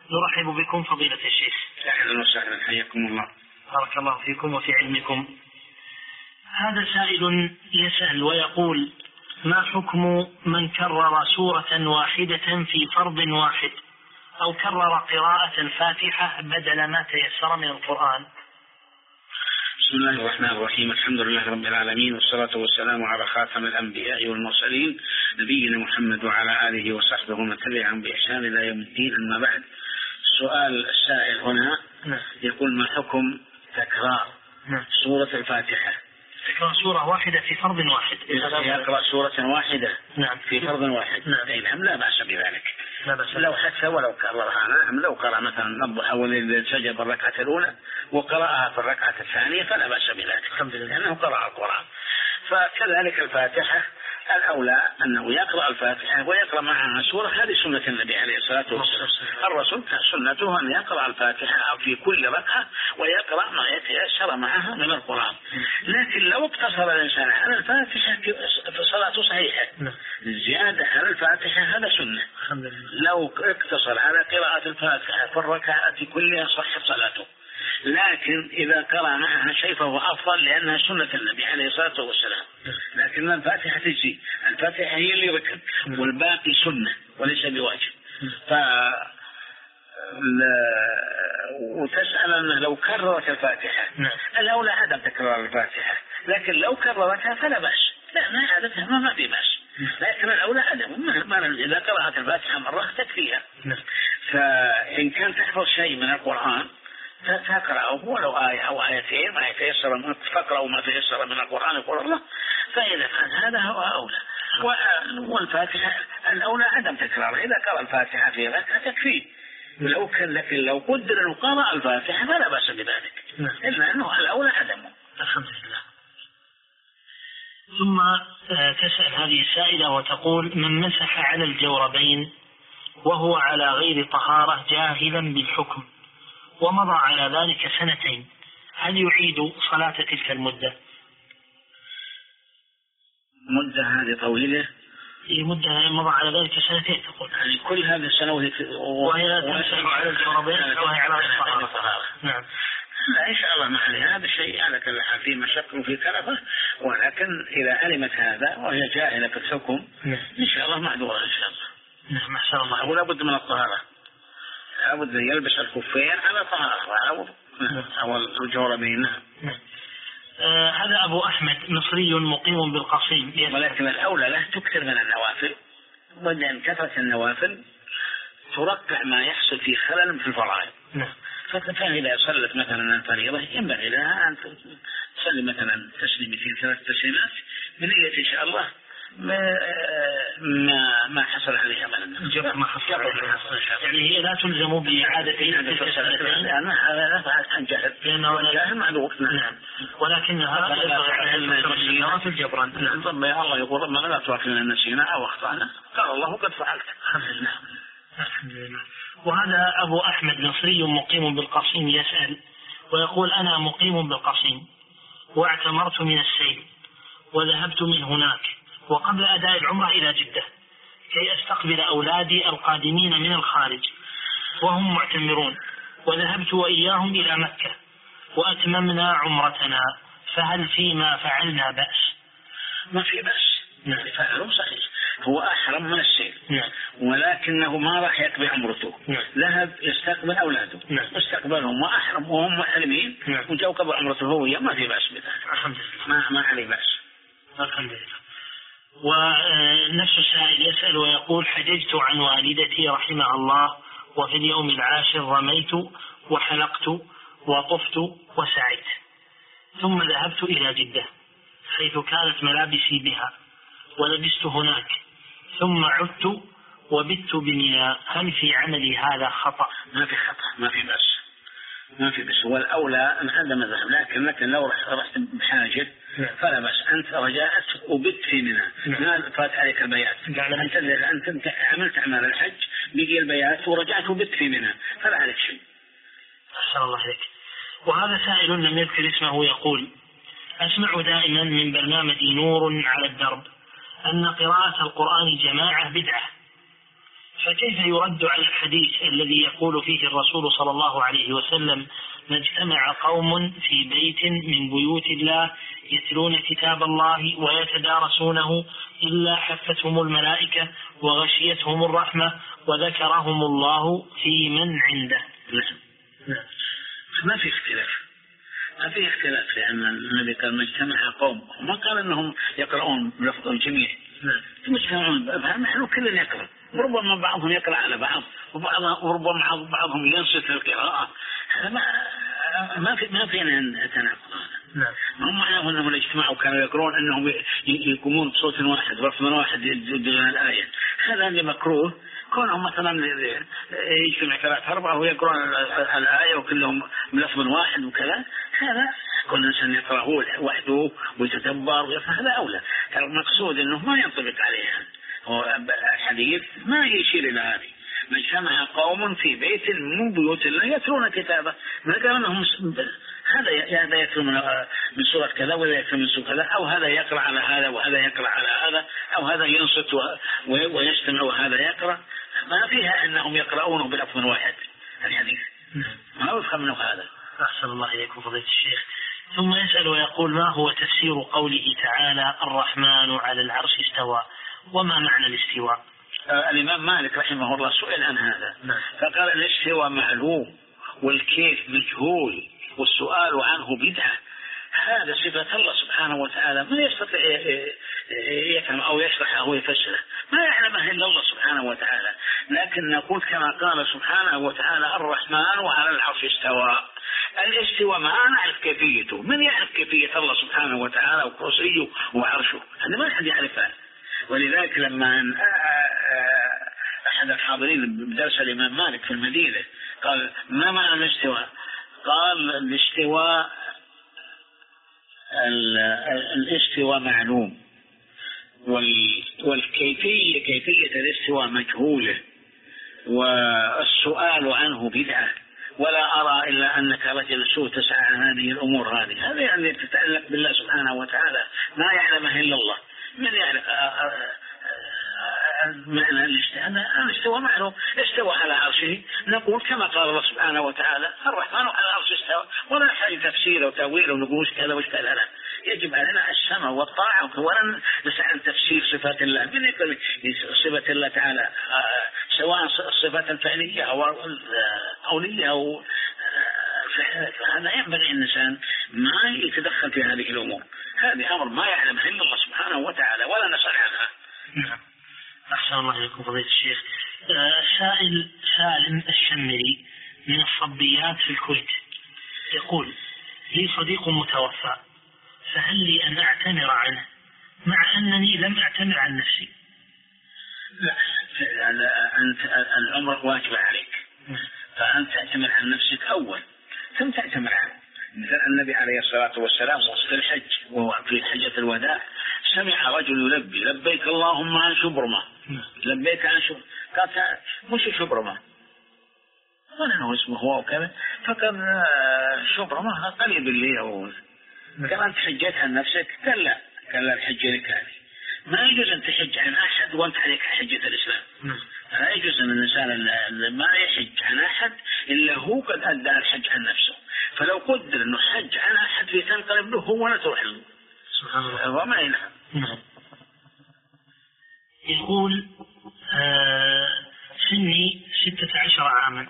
نرحب بكم فضيلة الشيخ. أهلا وسهلا، حياكم الله. بارك الله فيكم وفي علمكم. هذا سائل يسأل ويقول: ما حكم من كرر سورة واحدة في فرض واحد أو كرر قراءة الفاتحة بدل ما تيسر من القرآن؟ بسم الله الرحمن الرحيم، الحمد لله رب العالمين، والصلاة والسلام على خاتم الأنبياء والمرسلين نبينا محمد وعلى آله وصحبه ومن تبعهم بإحسان إلى يوم الدين. أما بعد، السؤال السائل هنا يقول: ما حكم تكرار سورة الفاتحة؟ تكرار سورة واحدة في فرض واحد، يقرأ سورة واحدة في فرض واحد. نعم، لا بأس بذلك، لو حتى ولو كررها. نعم، لو قرأ مثلا الضحى والليل سجد بالركعة الأولى وقرأها في الركعة الثانية فلا بأس بذلك، لأنه قرأ القرآن. فكذلك الفاتحة الأولى أنه يقرأ الفاتحة ويقرأ معها سورة، هذه سنة النبي عليه الصلاة والسلام. الرسول سنته أن يقرأ الفاتحة في كل ركعة ويقرأ ما يتيسر معها من القرآن. لكن لو اقتصر الإنسان على الفاتحة فصلاته صحيحة، الزيادة على الفاتحة هذا سنة. لو اقتصر على قراءة الفاتحة في الركعات كلها صحت صلاته، لكن إذا قرأ معها شيء فهو أفضل لأنها سنة النبي عليه الصلاة والسلام. لكن الفاتحة تجزي، الفاتحة هي اللي ركب والباقي سنة وليس بواجب. وتسأل أنه لو كررت الفاتحة، الأولى عدم تكرار الفاتحة، لكن لو كررتها فلا بأس، لا ما عادتها ما في بأس، لكن الأولى عدم. إذا قرأت الفاتحة مرة تكفيها. فإن كان تحفظ شيء من القرآن فتقرأه ولو آية أو آيتين ما يتيسر، تقرأ ما تيسر من القرآن يقول الله، فإذا كان هذا هو أولى. والفاتحة الأولى عدم تكرار، إذا قرأ الفاتحة في ركعة تكفيه. لكن لو قدر أنه قرأ الفاتحة فلا بأس بذلك، إلا أنه الأولى عدمه. الحمد لله. ثم تسأل هذه السائلة وتقول: من مسح على الجوربين وهو على غير طهارة جاهلا بالحكم ومضى على ذلك سنتين، هل يعيد صلاة تلك المدة؟ مدة هذه طويلة، مدة مضى على ذلك سنتين تقول، يعني كل هذه السنة وهي لا تمسح على الجوربين وهي على غير طهارة. نعم، لا إن شاء الله ما عليه هذا الشيء، على كل حال في مشقة وفي كلفة، ولكن إذا علمت هذا وهي جاهلة في الحكم إن شاء الله معذورة إن شاء الله. نعم، ما شاء الله. ولا بد من الطهارة، لابد أن يلبس الخفين على طهارة أو الجوربين. هذا أبو أحمد مصري مقيم بالقصيم، ولكن الأولى له تكثر من النوافل، وأن كثرة النوافل ترقع ما يحصل في خلل في الفرائض. فإذا صلت مثلا الفريضة ينبغي لها أن تصلي مثلا تسليمتين 3 تسليمات بنية إن شاء الله ما حصل عليها من ما حصل عليها، يعني هي لا تلزم بإعادة تلك السنتين لا عن جهل، لأنه جاهل معذور. نعم، ولكنها في الجبران. نعم، الله يقول: ربنا لا تؤاخذنا إن نسينا أو أخطأنا، قال الله قد فعلت. الحمد لله. وهذا أبو أحمد مصري مقيم بالقصيم يسأل ويقول: أنا مقيم بالقصيم واعتمرت من السيل وذهبت من هناك وقبل أداء العمرة إلى جدة كي أستقبل أولادي القادمين من الخارج وهم معتمرون، وذهبت وإياهم إلى مكة وأتممنا عمرتنا، فهل فيما فعلنا بأس؟ ما في بأس، فعله صحيح، هو أحرم من السيل، ولكنه ما راح يقضي عمرته، ذهب يستقبل أولاده، استقبلهم وأحرم وهم محرمين، وجاءوا قبل عمرته هو، ما في بأس بذلك، ما عليه بأس. الحمد لله. ونفس السائل يسأل ويقول: حججت عن والدتي رحمها الله، وفي اليوم العاشر رميت وحلقت وطفت وسعيت، ثم ذهبت إلى جدة حيث كانت ملابسي بها ولبست هناك، ثم عدت وبت بمنى، هل في عملي هذا خطأ؟ ما في خطأ، ما في بأس، ما في بأس. والأولى أن هذا مذهب، لكن لو رحت بحاجة فلا بأس. أنت رجعت وبت في منى، ما فات عليك البيات، أنت عملت أعمال الحج بقي البيات ورجعت وبت في منى، فلا عليك شيء. أحسن الله عليك. وهذا سائل لم يذكر اسمه يقول: أسمع دائما من برنامج نور على الدرب أن قراءة القرآن جماعة بدعة، فكيف يرد على الحديث الذي يقول فيه الرسول صلى الله عليه وسلم: ما اجتمع قوم في بيت من بيوت الله يتلون كتاب الله ويتدارسونه إلا حفتهم الملائكة وغشيتهم الرحمة وذكرهم الله في من عنده. نعم. ما في اختلاف لأن النبي قال ما اجتمع قوم، وما قال أنهم يقرؤون بلفظ الجميع. مجتمعون نحن كلنا يقرأ، وربما بعضهم يقرأ على بعض وربما بعضهم ينصت القراءة. ما فينا تناقض. هم معناه أنهم اجتمعوا كانوا يقرؤون أنهم يقومون بصوت واحد ولفظ واحد يدلون الآية. هذا اللي مكروه، كونهم مثلا يجتمع 3-4 ويقرؤون الآية وكلهم بلفظ واحد وكذا، هذا كل إنسان يقرأه وحده ويتدبر ويفهم، هذا أولى. المقصود أنه ما ينطبق عليها الحديث، ما يشير إلى هذه. ما اجتمع قوم في بيت من بيوت الله يتلون كتابه، ما قال أنهم هذا يتلو من سورة كذا وهذا يتلو من سورة كذا، أو هذا يقرأ على هذا وهذا يقرأ على هذا، أو هذا ينصت ويستمع وهذا يقرأ. ما فيها أنهم يقرؤونه بلفظ واحد الحديث، ما يفهم منه هذا. أحسن الله إليكم فضيلة الشيخ. ثم يسأل ويقول: ما هو تفسير قوله تعالى: الرحمن على العرش استوى؟ وما معنى الاستواء؟ الإمام مالك رحمه الله سئل عن هذا فقال: الاستواء معلوم والكيف مجهول والسؤال عنه بدعة. هذا صفة الله سبحانه وتعالى، من يستطيع يفهم أو يشرح أو يفسره، ما يعلمه إلا الله سبحانه وتعالى. لكن نقول كما قال سبحانه وتعالى: الرحمن وعلى العرش استوى. الاستواء ما نعرف كيفيته، من يعرف كيفية الله سبحانه وتعالى وكرسيه وعرشه؟ هذا ما أحد يعرفها. ولذلك لما أحد الحاضرين بدرس الإمام مالك في المدينة قال: ما معنى الاستواء؟ قال: الاستواء معلوم والكيفية كيفية الاستواء مجهولة والسؤال عنه بدعة، ولا أرى إلا أنك رجل سوء تسعى عن هذه الأمور. هذا يعني تتعلق بالله سبحانه وتعالى، ما يعلمه إلا الله. من يعرف معنى الاستواء معلوم، استوى على عرشه. نقول كما قال الله سبحانه وتعالى: الرحمن على العرش استوى، ولا نحتاج تفسير وتأويل ونقول كذا وش كذا. لا، يجب علينا السمع والطاعة، ولا نسأل تفسير صفات الله. من يقول صفة الله تعالى سواء الصفات الفعلية أو قولية أو هذا ينبغي الإنسان ما يتدخل في هذه الأمور. هذه أمر ما يعلمها إلا الله سبحانه وتعالى، ولا نسأل عنها. نعم. أحسن الله إليكم فضيلة الشيخ. سالم الشمري من الصبيات في الكويت يقول: لي صديق متوفى، فهل لي أن أعتمر عنه مع أنني لم أعتمر عن نفسي؟ لا، أنت العمر واجب عليك، فأنت تعتمر عن نفسك أول ثم تعتمر عنه. مثل النبي عليه الصلاة والسلام في الحج وفي حجة الوداع سمع رجل يلبي: لبيك اللهم عن شبرمة، لبيك عن شبرمة. قال: مش شبرمة، ولا هو اسمه هو وكذا، فقال: شبرمة قريب لي. قال: أنت حجيت عن نفسك؟ قال: لا. قال: لا، الحج لك هذه. ما يجوز أن تحج عن أحد وأنت عليك حجة الإسلام. لا يجوز أن الإنسان ما يحج عن أحد إلا هو قد أدى الحج عن نفسه. فلو قدر أنه حج عن أحد تنقلب له هو ولا تروح له. سبحان الله. وما ينفع. يقول: سني 16 عاما،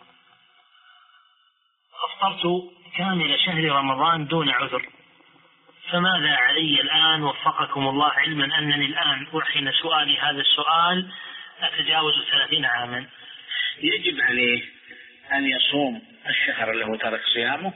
أفطرت كامل شهر رمضان دون عذر، فماذا علي الآن وفقكم الله، علما أنني الآن وحين سؤالي هذا السؤال أتجاوز 30 عاما؟ يجب عليه أن يصوم الشهر له ترك صيامه،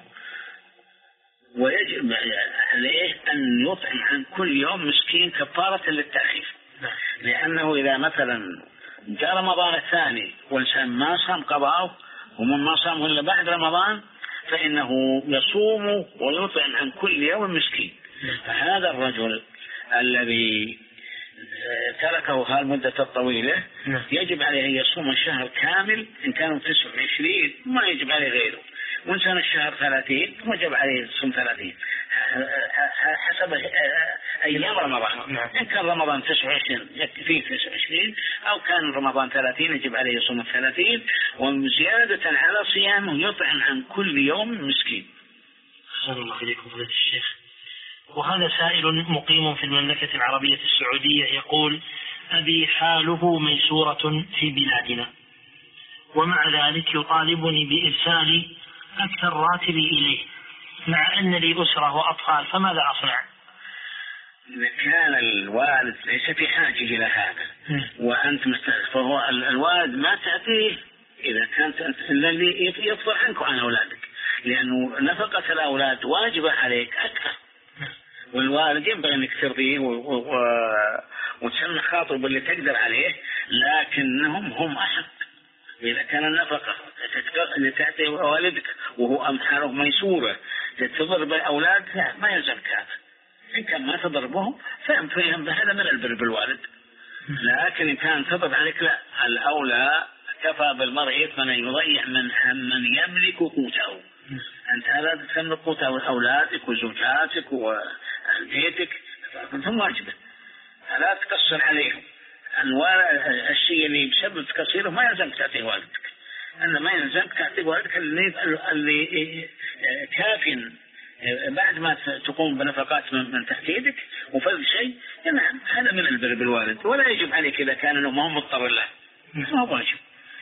ويجب عليه أن يطعم عن كل يوم مسكين كفارة للتأخير. لأنه إذا مثلا جاء رمضان الثاني والإنسان ما صام قضاءه ومن ما صام إلا بعد رمضان فإنه يصوم ويطعم عن كل يوم مسكين. فهذا الرجل الذي تركه هالمدة الطويلة يجب عليه أن يصوم الشهر كامل، إن كانوا 29 ما يجب عليه غيره، وإن كان الشهر 30 وجب عليه يصوم 30 حسب أيام رمضان. إن كان رمضان 29 يكفيه 29، أو كان رمضان 30 يجب عليه يصوم 30، وزيادة على صيامه يطعم عن كل يوم مسكين. أحسن الله إليكم فضيلة الشيخ. وهذا سائل مقيم في المملكة العربية السعودية يقول: أبي حاله ميسورة في بلادنا، ومع ذلك يطالبني بإرسال أكثر راتبي إليه، مع أن لي أسرة وأطفال، فماذا أصنع؟ إذا كان الوالد ليس في حاجة إلى هذا وأنت فهو الوالد ما تأتيه إذا كانت الذي يفضل عنك عن أولادك، لأنه نفقة الأولاد واجبة عليك أكثر، والوالد ينبغي أنك ترضيه وتسمح خاطر باللي تقدر عليه، لكنهم هم أحق. إذا كان النفقة اللي تأتي والدك وهو أمحاله ميسورة تضرب الأولاد، لا ما يلزمك هذا. إن كان ما تضربهم فهم بهذا من البر بالوالد، لكن إن كان تضرب عليك لا، الأولى كفى بالمرء إثما أن يضيع من يملك قوته. أنت هذا تملك قوته أولادك وزوجاتك وبيتك، فهم واجبة، لا تقصر عليهم. الشيء اللي بسبب تقصيره ما يلزمك تعطيه والدك، أن ما يلزمك تعطيه والدك اللي كاف بعد ما تقوم بنفقات من تحت وفضل شيء. نعم هذا من البر بالوالد، ولا يجب عليك إذا كان ما هو مضطر له، ما هو واجب.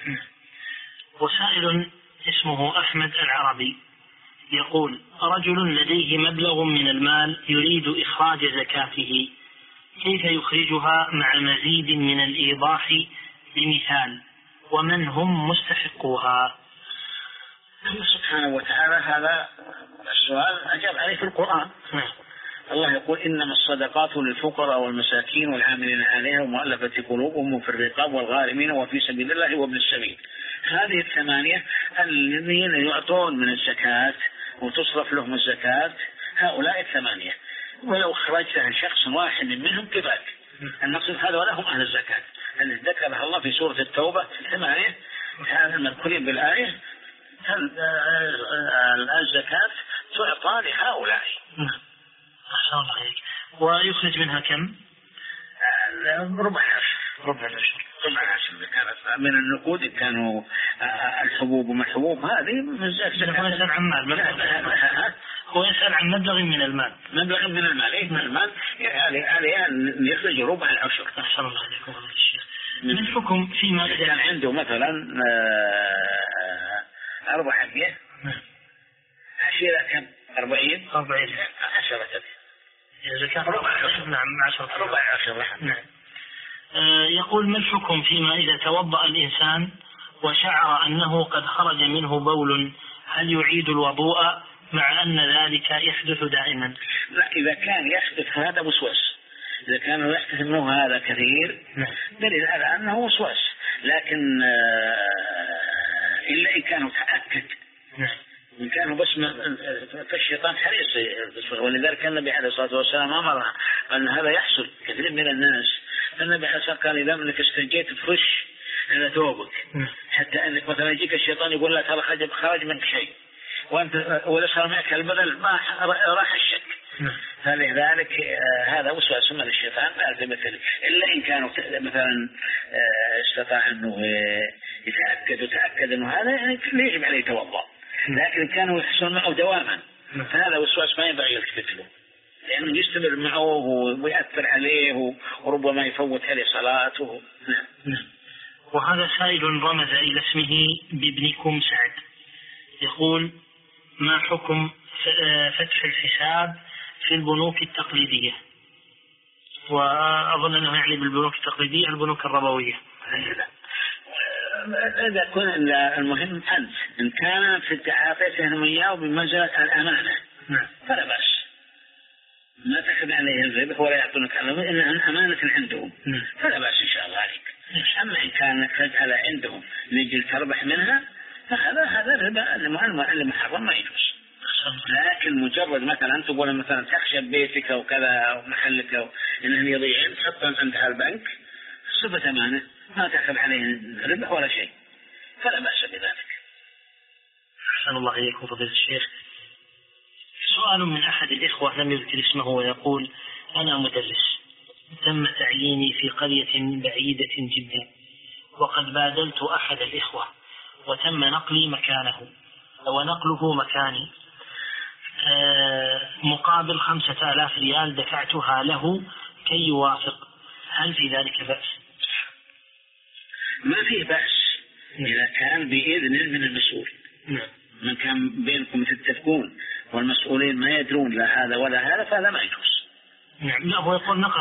وسائل اسمه أحمد العربي يقول: رجل لديه مبلغ من المال يريد إخراج زكاته، كيف يخرجها مع مزيد من الإيضاح بمثال، ومن هم مستحقوها؟ سبحانه وتعالى هذا السؤال أجاب عليه في القرآن. الله يقول: إنما الصدقات للفقراء والمساكين والعاملين عليها ومؤلفة قلوبهم وفي الرقاب والغارمين وفي سبيل الله وابن السبيل. هذه الثمانية الذين يعطون من الزكاة وتصرف لهم الزكاة، هؤلاء الثمانية، ولو خرجت عن شخص واحد منهم كفاك. النصف هذا ولهم أهل الزكاة الذي ذكرها الله في سورة التوبة 8 هذا المذكورين بالآية. الزكاة تعطى لهؤلاء. أحسن الله عليك. ويخرج منها كم؟ ربع العشر. من النقود كانوا الحبوب وما الحبوب هذه من زكاة. هو يسأل عن مال، هو يسأل عن مبلغ من المال. مبلغ من المال، إيه من المال عليه أن يخرج ربع العشر. أحسن الله عليكم فضيلة الشيخ. من الحكم فيما إذا كان عنده مثلا 4 حبية، عشيرة كم؟ 40 10 زكاة ربع العشر. نعم 10 ربع العشر. نعم. يقول: ما الحكم فيما إذا توضأ الإنسان وشعر أنه قد خرج منه بول، هل يعيد الوضوء مع أن ذلك يحدث دائما؟ لا، إذا كان يحدث هذا وسواس، إذا كان يحدث منه هذا كثير دليل على أنه وسواس، لكن إلا إن كانوا تأكد إن كانوا بس فالشيطان حريص. ولذلك النبي عليه الصلاة والسلام أمر أن هذا يحصل كثير من الناس. النبي عليه الصلاة والسلام قال: إذا منك استنجيت فرش على ثوبك، حتى أنك مثلا يجيك الشيطان يقول لك هذا خرج منك شيء وأنت ولا صار معك البدل، ما راح الشك. فلذلك هذا وسواس من الشيطان مثل، إلا إن كانوا مثلا استطاع أنه يتأكد أنه هذا يعني يجب عليه يتوضأ، لكن كانوا يحصل معه دواما فهذا وسواس ما ينبغي يلتفت له، لأنه يستمر معه ويأثر عليه وربما يفوت عليه صلاته. وهذا سائل رمز إلى اسمه بابنكم سعد يقول: ما حكم فتح الحساب في البنوك التقليدية؟ وأظن أنه يعني بالبنوك التقليدية البنوك الربوية. إذا كن المهم أنت إن كان في تعاطيهم إياه بمجرى الأمانة فلا بأس، ما تأخذ عليه الربح ولا يعطونك على إنها أمانة عندهم فلا بأس إن شاء الله عليك. أما إن كانت تجعل عندهم لجل تربح منها فهذا الربا المحرم ما يجوز. لكن مجرد مثلا تقول مثلا تخشى بيتك وكذا ومحلك إنه يضيع تحطهم عند البنك صفة أمانة ما تأخذ عليه ربح ولا شيء فلا بأس بذلك. أحسن الله إليكم فضيلة الشيخ. سؤال من أحد الإخوة لم يذكر اسمه ويقول: أنا مدرس، تم تعييني في قرية بعيدة جدا، وقد بادلت أحد الإخوة وتم نقله مكاني مقابل 5000 ريال دفعتها له كي يوافق، هل في ذلك بأس؟ ما فيه بأس إذا كان بإذن من المسؤول. من كان بينكم تتفقون والمسؤولين ما يدرون لا هذا ولا هذا فهذا ما يجوز. لا، هو يقول نقل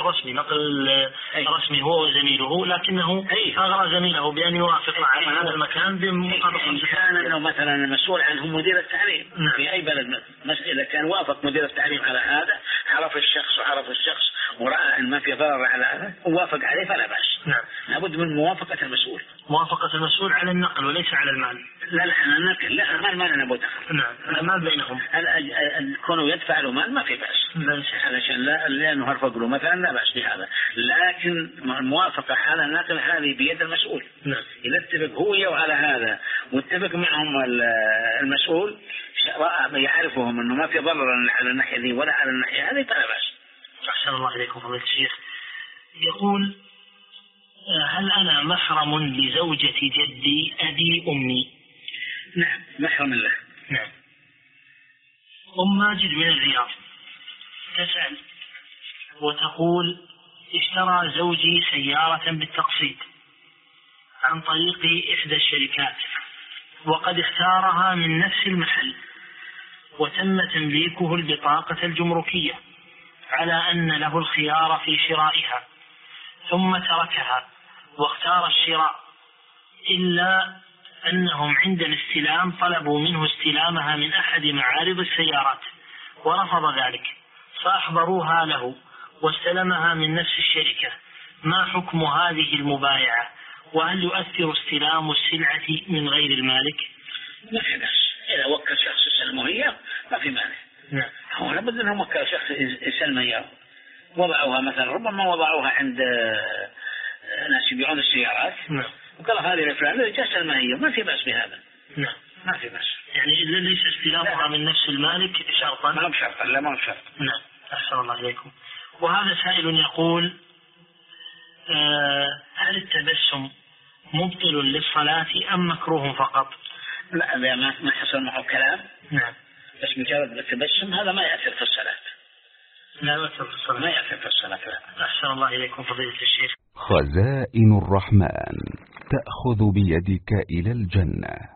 رسمي هو وزميله، لكنه أغرى زميله بأن يوافق على هذا المكان بمقابل 5000. كان أنه مثلا المسؤول عنه مدير التعليم في أي بلد، إذا كان وافق مدير التعليم على هذا، عرف الشخص ورأى أن ما في ضرر على هذا ووافق عليه فلا بأس. لابد من موافقة المسؤول على النقل وليس على المال. لا على النقل، لا المال ما لنا بوتخر. المال بينهم. كونه يدفع له مال ما في بأس، علشان لأنه هرفق له مثلا لا بأس بهذا، لكن الموافقة على النقل هذه بيد المسؤول. إذا اتفق هو على هذا واتفق معهم المسؤول يعرفهم أنه ما في ضرر على الناحية ذي ولا على الناحية هذه فلا بأس. أحسن الله إليكم فضيلة الشيخ. يقول: هل أنا محرم لزوجة جدي أبي أمي؟ نعم محرم له. نعم. أم ماجد من الرياض تسأل وتقول: اشترى زوجي سيارة بالتقسيط عن طريق إحدى الشركات، وقد اختارها من نفس المحل، وتم تمليكه البطاقة الجمركية على أن له الخيار في شرائها، ثم تركها واختار الشراء، إلا أنهم عند الاستلام طلبوا منه استلامها من أحد معارض السيارات ورفض ذلك، فأحضروها له واستلمها من نفس الشركة. ما حكم هذه المبايعة؟ وهل يؤثر استلام السلعة من غير المالك؟ ما في بأس، إذا وكل شخص يسلمه إياه ما في مانع. هو لابد أنهم وكل شخص يسلمه إياه، وضعوها مثلا ربما وضعوها عند ناس يبيعون السيارات وقال هذه الفلان جاء سلمها إياه، ما في بأس بهذا. ما في بأس، يعني إذا ليس استلامها من نفس المالك شرطا. ما بشرط. لا ما بشرط. نعم. أحسن الله إليكم. وهذا سائل يقول: هل التبسم مبطل للصلاة أم مكروه فقط؟ لا، ما حصل معه كلام. نعم. بس مجرد التبسم هذا ما يأثر في الصلاة. لا يأثر في الصلاة. ما يأثر في الصلاة. لا. أحسن الله إليكم فضيلة الشيخ. خزائن الرحمن تأخذ بيدك إلى الجنة.